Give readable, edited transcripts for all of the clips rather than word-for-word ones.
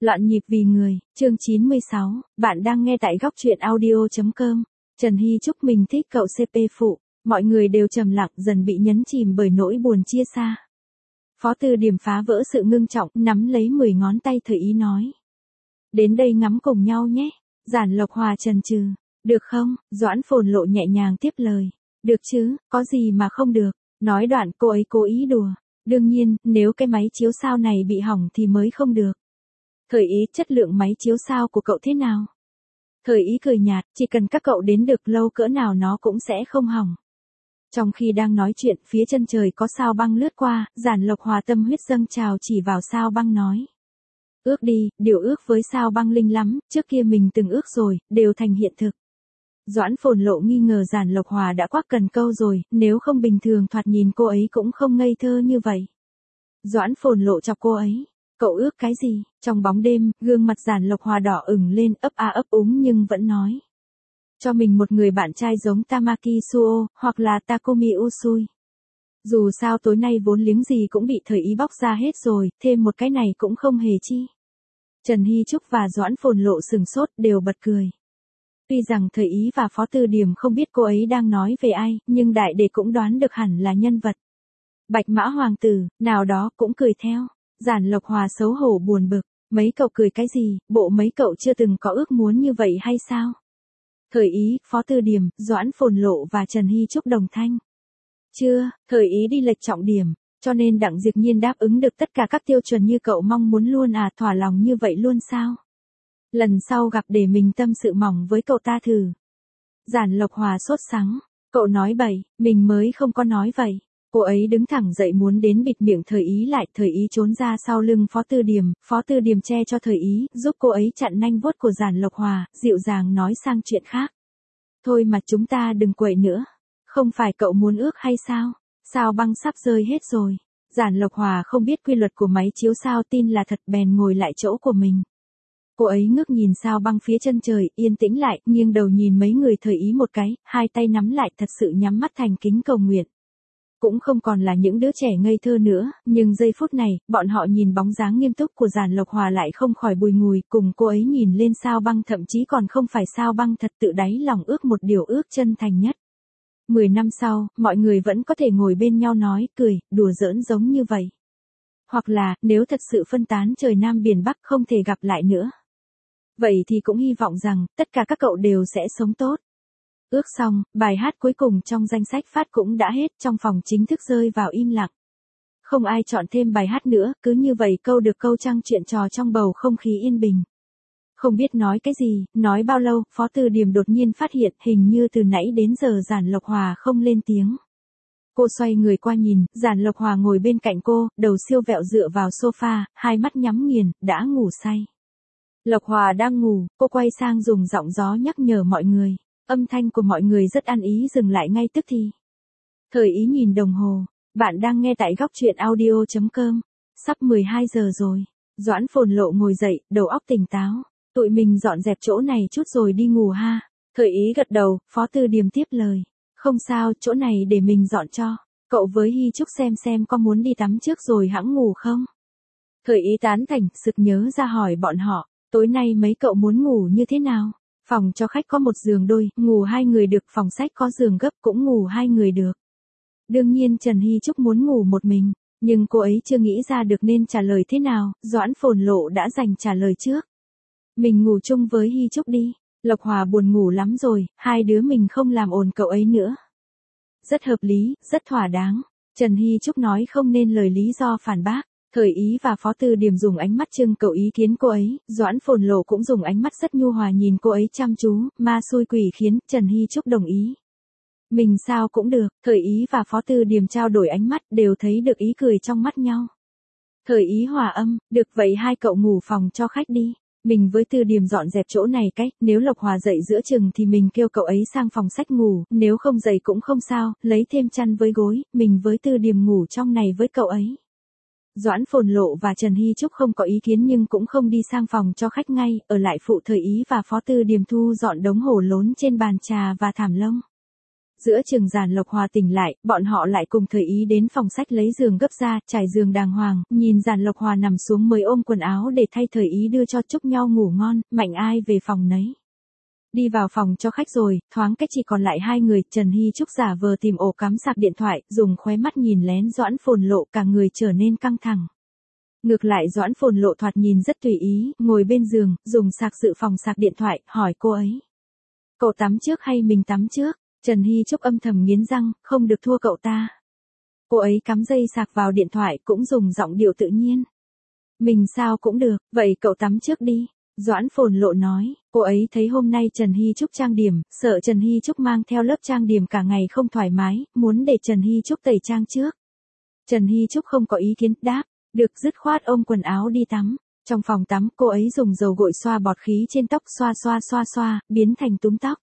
Loạn nhịp vì người, chương 96, bạn đang nghe tại góc truyện audio.com. Trần Hy Trúc mình thích cậu CP phụ, mọi người đều trầm lặng dần bị nhấn chìm bởi nỗi buồn chia xa. Phó Tư Điềm phá vỡ sự ngưng trọng, nắm lấy 10 ngón tay Thời Ý nói. Đến đây ngắm cùng nhau nhé. Giản Lộc Hòa chần chừ. Được không? Doãn Phồn Lộ nhẹ nhàng tiếp lời. Được chứ, có gì mà không được. Nói đoạn cô ấy cố ý đùa. Đương nhiên, nếu cái máy chiếu sao này bị hỏng thì mới không được. Thời Ý, chất lượng máy chiếu sao của cậu thế nào? Thời Ý cười nhạt, chỉ cần các cậu đến được lâu cỡ nào nó cũng sẽ không hỏng. Trong khi đang nói chuyện, phía chân trời có sao băng lướt qua, Giản Lộc Hòa tâm huyết dâng trào chỉ vào sao băng nói. Ước đi, điều ước với sao băng linh lắm, trước kia mình từng ước rồi, đều thành hiện thực. Doãn Phồn Lộ nghi ngờ Giản Lộc Hòa đã quắc cần câu rồi, nếu không bình thường thoạt nhìn cô ấy cũng không ngây thơ như vậy. Doãn Phồn Lộ chọc cô ấy. Cậu ước cái gì? Trong bóng đêm, gương mặt Giản Lộc Hòa đỏ ửng lên, ấp a ấp úng nhưng vẫn nói. Cho mình một người bạn trai giống Tamaki Suo, hoặc là Takumi Usui. Dù sao tối nay vốn liếng gì cũng bị Thời Ý bóc ra hết rồi, thêm một cái này cũng không hề chi. Trần Hy Trúc và Doãn Phồn Lộ sừng sốt đều bật cười. Tuy rằng Thời Ý và Phó Tư Điềm không biết cô ấy đang nói về ai, nhưng đại đệ cũng đoán được hẳn là nhân vật. Bạch Mã Hoàng tử, nào đó cũng cười theo. Giản Lộc Hòa xấu hổ buồn bực, mấy cậu cười cái gì, bộ mấy cậu chưa từng có ước muốn như vậy hay sao? Thời Ý, Phó Tư Điềm, Doãn Phồn Lộ và Trần Hy Trúc đồng thanh. Chưa, Thời Ý đi lệch trọng điểm, cho nên Đặng Diệp Nhiên đáp ứng được tất cả các tiêu chuẩn như cậu mong muốn luôn à, thỏa lòng như vậy luôn sao? Lần sau gặp để mình tâm sự mỏng với cậu ta thử. Giản Lộc Hòa sốt sắng, cậu nói bậy, mình mới không có nói vậy. Cô ấy đứng thẳng dậy muốn đến bịt miệng Thời Ý lại, Thời Ý trốn ra sau lưng Phó Tư Điềm che cho Thời Ý, giúp cô ấy chặn nanh vuốt của Giản Lộc Hòa, dịu dàng nói sang chuyện khác. Thôi mà chúng ta đừng quậy nữa. Không phải cậu muốn ước hay sao? Sao băng sắp rơi hết rồi. Giản Lộc Hòa không biết quy luật của máy chiếu sao tin là thật bèn ngồi lại chỗ của mình. Cô ấy ngước nhìn sao băng phía chân trời, yên tĩnh lại, nghiêng đầu nhìn mấy người Thời Ý một cái, hai tay nắm lại thật sự nhắm mắt thành kính cầu nguyện. Cũng không còn là những đứa trẻ ngây thơ nữa, nhưng giây phút này, bọn họ nhìn bóng dáng nghiêm túc của Giản Lộc Hòa lại không khỏi bùi ngùi, cùng cô ấy nhìn lên sao băng thậm chí còn không phải sao băng thật tự đáy lòng ước một điều ước chân thành nhất. 10 năm sau, mọi người vẫn có thể ngồi bên nhau nói, cười, đùa giỡn giống như vậy. Hoặc là, nếu thật sự phân tán trời Nam Biển Bắc không thể gặp lại nữa. Vậy thì cũng hy vọng rằng, tất cả các cậu đều sẽ sống tốt. Ước xong, bài hát cuối cùng trong danh sách phát cũng đã hết, trong phòng chính thức rơi vào im lặng. Không ai chọn thêm bài hát nữa, cứ như vậy câu được câu trăng chuyện trò trong bầu không khí yên bình. Không biết nói cái gì, nói bao lâu, Phó Tư Điềm đột nhiên phát hiện hình như từ nãy đến giờ Giản Lộc Hòa không lên tiếng. Cô xoay người qua nhìn, Giản Lộc Hòa ngồi bên cạnh cô, đầu siêu vẹo dựa vào sofa, hai mắt nhắm nghiền, đã ngủ say. Lộc Hòa đang ngủ, cô quay sang dùng giọng gió nhắc nhở mọi người. Âm thanh của mọi người rất ăn ý dừng lại ngay tức thì. Thời Ý nhìn đồng hồ, bạn đang nghe tại góc truyện audio.com. Sắp 12 giờ rồi. Doãn Phồn Lộ ngồi dậy, đầu óc tỉnh táo. Tụi mình dọn dẹp chỗ này chút rồi đi ngủ ha. Thời Ý gật đầu, Phó Tư Điềm tiếp lời. Không sao, chỗ này để mình dọn cho. Cậu với Hy Trúc xem có muốn đi tắm trước rồi hẵng ngủ không? Thời Ý tán thành, sực nhớ ra hỏi bọn họ. Tối nay mấy cậu muốn ngủ như thế nào? Phòng cho khách có một giường đôi, ngủ hai người được, phòng sách có giường gấp cũng ngủ hai người được. Đương nhiên Trần Hy Trúc muốn ngủ một mình, nhưng cô ấy chưa nghĩ ra được nên trả lời thế nào, Doãn Phồn Lộ đã dành trả lời trước. Mình ngủ chung với Hy Trúc đi, Lộc Hòa buồn ngủ lắm rồi, hai đứa mình không làm ồn cậu ấy nữa. Rất hợp lý, rất thỏa đáng, Trần Hy Trúc nói không nên lời lý do phản bác. Thời Ý và Phó Tư Điềm dùng ánh mắt trưng cầu ý kiến cô ấy, Doãn Phồn Lộ cũng dùng ánh mắt rất nhu hòa nhìn cô ấy chăm chú, ma xui quỷ khiến, Trần Hy Trúc đồng ý. Mình sao cũng được, Thời Ý và Phó Tư Điềm trao đổi ánh mắt, đều thấy được ý cười trong mắt nhau. Thời Ý hòa âm, được vậy hai cậu ngủ phòng cho khách đi. Mình với Tư Điềm dọn dẹp chỗ này cách, nếu Lộc Hòa dậy giữa chừng thì mình kêu cậu ấy sang phòng sách ngủ, nếu không dậy cũng không sao, lấy thêm chăn với gối, mình với Tư Điềm ngủ trong này với cậu ấy. Doãn Phồn Lộ và Trần Hy Trúc không có ý kiến nhưng cũng không đi sang phòng cho khách ngay, ở lại phụ Thời Ý và Phó Tư Điềm thu dọn đống hổ lốn trên bàn trà và thảm lông. Giữa chừng Giản Lộc Hòa tỉnh lại, bọn họ lại cùng thời ý đến phòng sách lấy giường gấp ra, trải giường đàng hoàng, nhìn Giản Lộc Hòa nằm xuống mới ôm quần áo để thay thời ý đưa cho chúc nhau ngủ ngon, mạnh ai về phòng nấy. Đi vào phòng cho khách rồi, thoáng cách chỉ còn lại hai người, Trần Hy Trúc giả vờ tìm ổ cắm sạc điện thoại, dùng khóe mắt nhìn lén Doãn Phồn Lộ, cả người trở nên căng thẳng. Ngược lại Doãn Phồn Lộ thoạt nhìn rất tùy ý, ngồi bên giường, dùng sạc dự phòng sạc điện thoại, hỏi cô ấy. Cậu tắm trước hay mình tắm trước? Trần Hy Trúc âm thầm nghiến răng, không được thua cậu ta. Cô ấy cắm dây sạc vào điện thoại cũng dùng giọng điệu tự nhiên. Mình sao cũng được, vậy cậu tắm trước đi. Doãn Phồn Lộ nói, cô ấy thấy hôm nay Trần Hy Trúc trang điểm, sợ Trần Hy Trúc mang theo lớp trang điểm cả ngày không thoải mái, muốn để Trần Hy Trúc tẩy trang trước. Trần Hy Trúc không có ý kiến, đáp, được, dứt khoát ôm quần áo đi tắm. Trong phòng tắm, cô ấy dùng dầu gội xoa bọt khí trên tóc, xoa, biến thành túm tóc.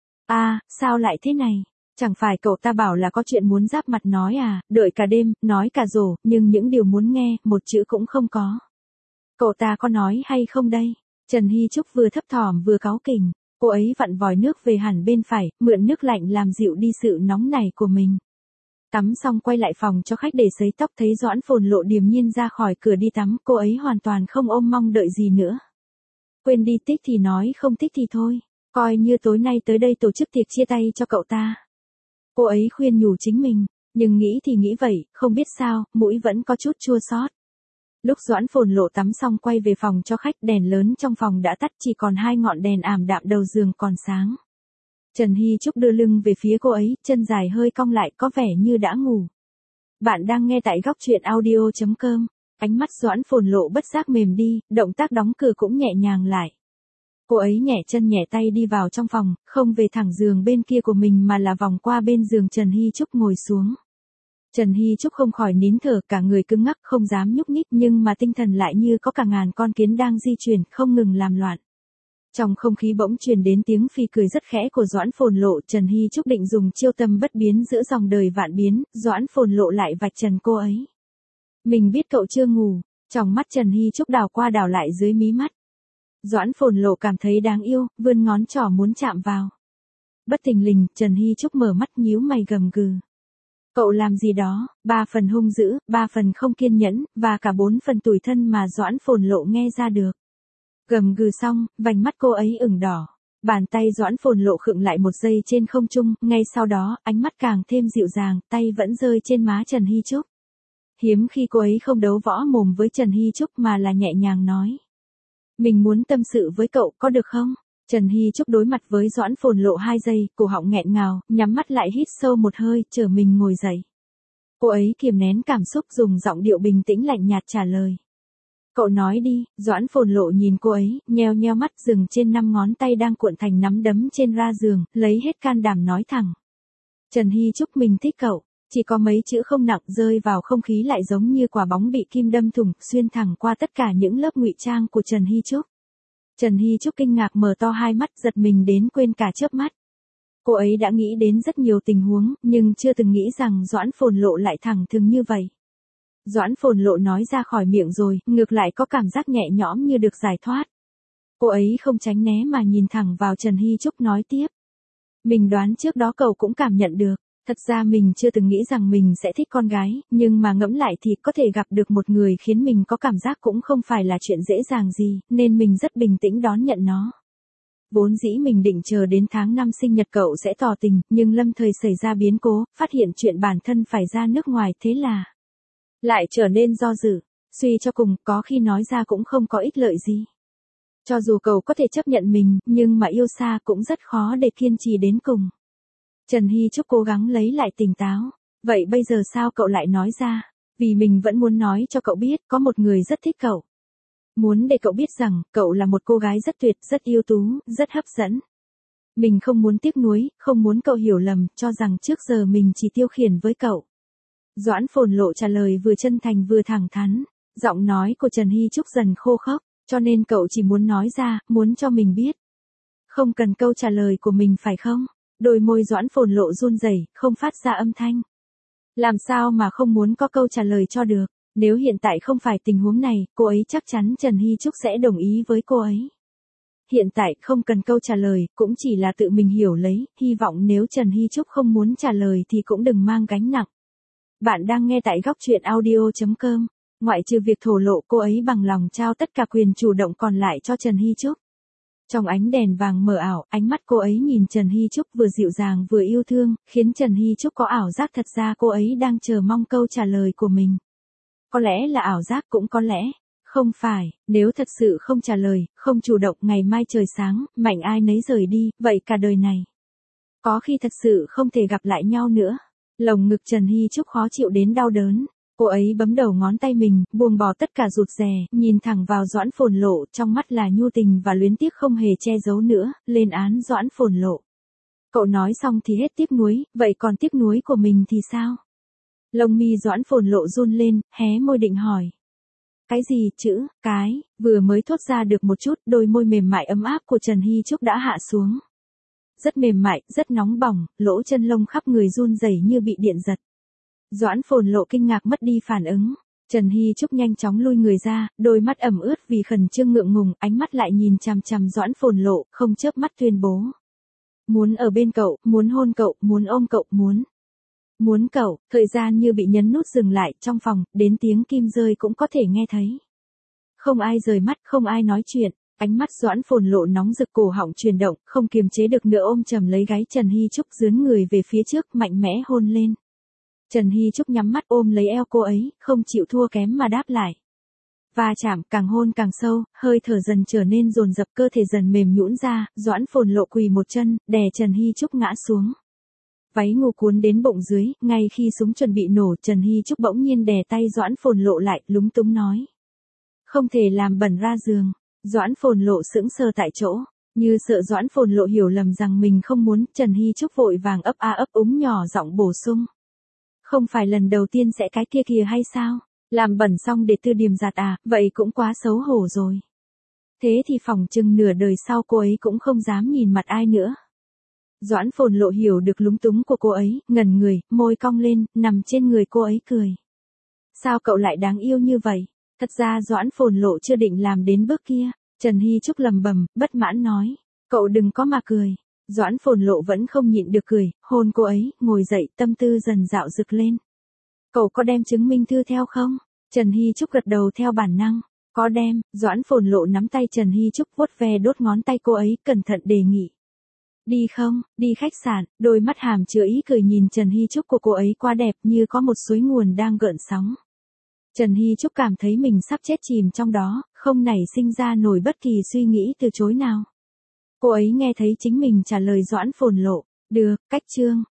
À, sao lại thế này? Chẳng phải cậu ta bảo là có chuyện muốn giáp mặt nói à, đợi cả đêm, nói cả rổ, nhưng những điều muốn nghe, một chữ cũng không có. Cậu ta có nói hay không đây? Trần Hy Trúc vừa thấp thỏm vừa cáu kỉnh, cô ấy vặn vòi nước về hẳn bên phải, mượn nước lạnh làm dịu đi sự nóng nảy của mình. Tắm xong quay lại phòng cho khách để sấy tóc, thấy Doãn Phồn Lộ điềm nhiên ra khỏi cửa đi tắm, cô ấy hoàn toàn không ôm mong đợi gì nữa. Quên đi, thích thì nói, không thích thì thôi, coi như tối nay tới đây tổ chức tiệc chia tay cho cậu ta. Cô ấy khuyên nhủ chính mình, nhưng nghĩ thì nghĩ vậy, không biết sao, mũi vẫn có chút chua xót. Lúc Doãn Phồn Lộ tắm xong quay về phòng cho khách, đèn lớn trong phòng đã tắt, chỉ còn hai ngọn đèn ảm đạm đầu giường còn sáng. Trần Hy Trúc đưa lưng về phía cô ấy, chân dài hơi cong lại, có vẻ như đã ngủ. Bạn đang nghe tại góc truyện audio.com. Ánh mắt Doãn Phồn Lộ bất giác mềm đi, động tác đóng cửa cũng nhẹ nhàng lại. Cô ấy nhẹ chân nhẹ tay đi vào trong phòng, không về thẳng giường bên kia của mình mà là vòng qua bên giường Trần Hy Trúc ngồi xuống. Trần Hy Trúc không khỏi nín thở, cả người cứng ngắc không dám nhúc nhích, nhưng mà tinh thần lại như có cả ngàn con kiến đang di chuyển, không ngừng làm loạn. Trong không khí bỗng truyền đến tiếng phì cười rất khẽ của Doãn Phồn Lộ, Trần Hy Trúc định dùng chiêu tâm bất biến giữa dòng đời vạn biến, Doãn Phồn Lộ lại vạch trần cô ấy. Mình biết cậu chưa ngủ, trong mắt Trần Hy Trúc đảo qua đảo lại dưới mí mắt. Doãn Phồn Lộ cảm thấy đáng yêu, vươn ngón trỏ muốn chạm vào. Bất thình lình, Trần Hy Trúc mở mắt nhíu mày gầm gừ. Cậu làm gì đó, 3 phần hung dữ, 3 phần không kiên nhẫn, và cả 4 phần tủi thân mà Doãn Phồn Lộ nghe ra được. Gầm gừ xong, vành mắt cô ấy ửng đỏ. Bàn tay Doãn Phồn Lộ khựng lại một giây trên không trung, ngay sau đó, ánh mắt càng thêm dịu dàng, tay vẫn rơi trên má Trần Hy Trúc. Hiếm khi cô ấy không đấu võ mồm với Trần Hy Trúc mà là nhẹ nhàng nói. Mình muốn tâm sự với cậu, có được không? Trần Hy Trúc đối mặt với Doãn Phồn Lộ 2 giây, cổ họng nghẹn ngào, nhắm mắt lại hít sâu một hơi, chờ mình ngồi dậy. Cô ấy kiềm nén cảm xúc, dùng giọng điệu bình tĩnh lạnh nhạt trả lời. Cậu nói đi. Doãn Phồn Lộ nhìn cô ấy, nheo nheo mắt, dừng trên 5 ngón tay đang cuộn thành nắm đấm trên ra giường, lấy hết can đảm nói thẳng. Trần Hy Trúc, mình thích cậu. Chỉ có mấy chữ không nặng, rơi vào không khí lại giống như quả bóng bị kim đâm thủng, xuyên thẳng qua tất cả những lớp ngụy trang của Trần Hy Trúc. Trần Hy Trúc kinh ngạc mở to hai mắt, giật mình đến quên cả chớp mắt. Cô ấy đã nghĩ đến rất nhiều tình huống, nhưng chưa từng nghĩ rằng Doãn Phồn Lộ lại thẳng thừng như vậy. Doãn Phồn Lộ nói ra khỏi miệng rồi, ngược lại có cảm giác nhẹ nhõm như được giải thoát. Cô ấy không tránh né mà nhìn thẳng vào Trần Hy Trúc nói tiếp. Mình đoán trước đó cậu cũng cảm nhận được. Thật ra mình chưa từng nghĩ rằng mình sẽ thích con gái, nhưng mà ngẫm lại thì có thể gặp được một người khiến mình có cảm giác cũng không phải là chuyện dễ dàng gì, nên mình rất bình tĩnh đón nhận nó. Vốn dĩ mình định chờ đến tháng 5 sinh nhật cậu sẽ tỏ tình, nhưng lâm thời xảy ra biến cố, phát hiện chuyện bản thân phải ra nước ngoài, thế là lại trở nên do dự, suy cho cùng, có khi nói ra cũng không có ích lợi gì. Cho dù cậu có thể chấp nhận mình, nhưng mà yêu xa cũng rất khó để kiên trì đến cùng. Trần Hy Trúc cố gắng lấy lại tỉnh táo. Vậy bây giờ sao cậu lại nói ra? Vì mình vẫn muốn nói cho cậu biết, có một người rất thích cậu. Muốn để cậu biết rằng, cậu là một cô gái rất tuyệt, rất ưu tú, rất hấp dẫn. Mình không muốn tiếc nuối, không muốn cậu hiểu lầm, cho rằng trước giờ mình chỉ tiêu khiển với cậu. Doãn Phồn Lộ trả lời vừa chân thành vừa thẳng thắn. Giọng nói của Trần Hy Trúc dần khô khốc, cho nên cậu chỉ muốn nói ra, muốn cho mình biết. Không cần câu trả lời của mình phải không? Đôi môi Doãn Phồn Lộ run rẩy, không phát ra âm thanh. Làm sao mà không muốn có câu trả lời cho được, nếu hiện tại không phải tình huống này, cô ấy chắc chắn Trần Hy Trúc sẽ đồng ý với cô ấy. Hiện tại không cần câu trả lời, cũng chỉ là tự mình hiểu lấy, hy vọng nếu Trần Hy Trúc không muốn trả lời thì cũng đừng mang gánh nặng. Bạn đang nghe tại góc truyện audio.com. Ngoại trừ việc thổ lộ, cô ấy bằng lòng trao tất cả quyền chủ động còn lại cho Trần Hy Trúc. Trong ánh đèn vàng mờ ảo, ánh mắt cô ấy nhìn Trần Hy Trúc vừa dịu dàng vừa yêu thương, khiến Trần Hy Trúc có ảo giác thật ra cô ấy đang chờ mong câu trả lời của mình. Có lẽ là ảo giác, cũng có lẽ không phải, nếu thật sự không trả lời, không chủ động, ngày mai trời sáng, mạnh ai nấy rời đi, vậy cả đời này có khi thật sự không thể gặp lại nhau nữa. Lồng ngực Trần Hy Trúc khó chịu đến đau đớn. Cô ấy bấm đầu ngón tay mình, buông bỏ tất cả rụt rè, nhìn thẳng vào Doãn Phồn Lộ, trong mắt là nhu tình và luyến tiếc không hề che giấu nữa, lên án Doãn Phồn Lộ. Cậu nói xong thì hết tiếc nuối, vậy còn tiếc nuối của mình thì sao? Lông mi Doãn Phồn Lộ run lên, hé môi định hỏi. Cái gì chữ, vừa mới thốt ra được một chút, đôi môi mềm mại ấm áp của Trần Hy Trúc đã hạ xuống. Rất mềm mại, rất nóng bỏng, lỗ chân lông khắp người run rẩy như bị điện giật. Doãn Phồn Lộ kinh ngạc mất đi phản ứng. Trần Hy Trúc nhanh chóng lui người ra, đôi mắt ẩm ướt vì khẩn trương ngượng ngùng, ánh mắt lại nhìn chằm chằm Doãn Phồn Lộ, không chớp mắt tuyên bố. Muốn ở bên cậu, muốn hôn cậu, muốn ôm cậu, muốn cậu. Thời gian như bị nhấn nút dừng lại, trong phòng, đến tiếng kim rơi cũng có thể nghe thấy. Không ai rời mắt, không ai nói chuyện. Ánh mắt Doãn Phồn Lộ nóng rực, cổ họng chuyển động, không kiềm chế được nữa ôm chầm lấy gáy Trần Hy Trúc, dướn người về phía trước, mạnh mẽ hôn lên. Trần Hy Trúc nhắm mắt ôm lấy eo cô ấy, không chịu thua kém mà đáp lại. Va chạm, càng hôn càng sâu, hơi thở dần trở nên dồn dập, cơ thể dần mềm nhũn ra, Doãn Phồn Lộ quỳ một chân, đè Trần Hy Trúc ngã xuống. Váy ngủ cuốn đến bụng dưới, ngay khi súng chuẩn bị nổ, Trần Hy Trúc bỗng nhiên đè tay Doãn Phồn Lộ lại, lúng túng nói. Không thể làm bẩn ra giường. Doãn Phồn Lộ sững sờ tại chỗ, như sợ Doãn Phồn Lộ hiểu lầm rằng mình không muốn, Trần Hy Trúc vội vàng ấp a ấp úng nhỏ giọng bổ sung. Không phải lần đầu tiên sẽ cái kia kìa hay sao? Làm bẩn xong để tư điềm giặt à, vậy cũng quá xấu hổ rồi. Thế thì phỏng chừng nửa đời sau cô ấy cũng không dám nhìn mặt ai nữa. Doãn Phồn Lộ hiểu được lúng túng của cô ấy, ngẩn người, môi cong lên, nằm trên người cô ấy cười. Sao cậu lại đáng yêu như vậy? Thật ra Doãn Phồn Lộ chưa định làm đến bước kia. Trần Hy Trúc lầm bầm, bất mãn nói. Cậu đừng có mà cười. Doãn Phồn Lộ vẫn không nhịn được cười, hôn cô ấy, ngồi dậy, tâm tư dần dạo rực lên. Cậu có đem chứng minh thư theo không? Trần Hy Trúc gật đầu theo bản năng. Có đem. Doãn Phồn Lộ nắm tay Trần Hy Trúc vuốt ve đốt ngón tay cô ấy, cẩn thận đề nghị. Đi không? Đi khách sạn. Đôi mắt hàm chứa ý cười nhìn Trần Hy Trúc của cô ấy quá đẹp, như có một suối nguồn đang gợn sóng. Trần Hy Trúc cảm thấy mình sắp chết chìm trong đó, không nảy sinh ra nổi bất kỳ suy nghĩ từ chối nào. Cô ấy nghe thấy chính mình trả lời Doãn Phồn Lộ. Được, cách chương.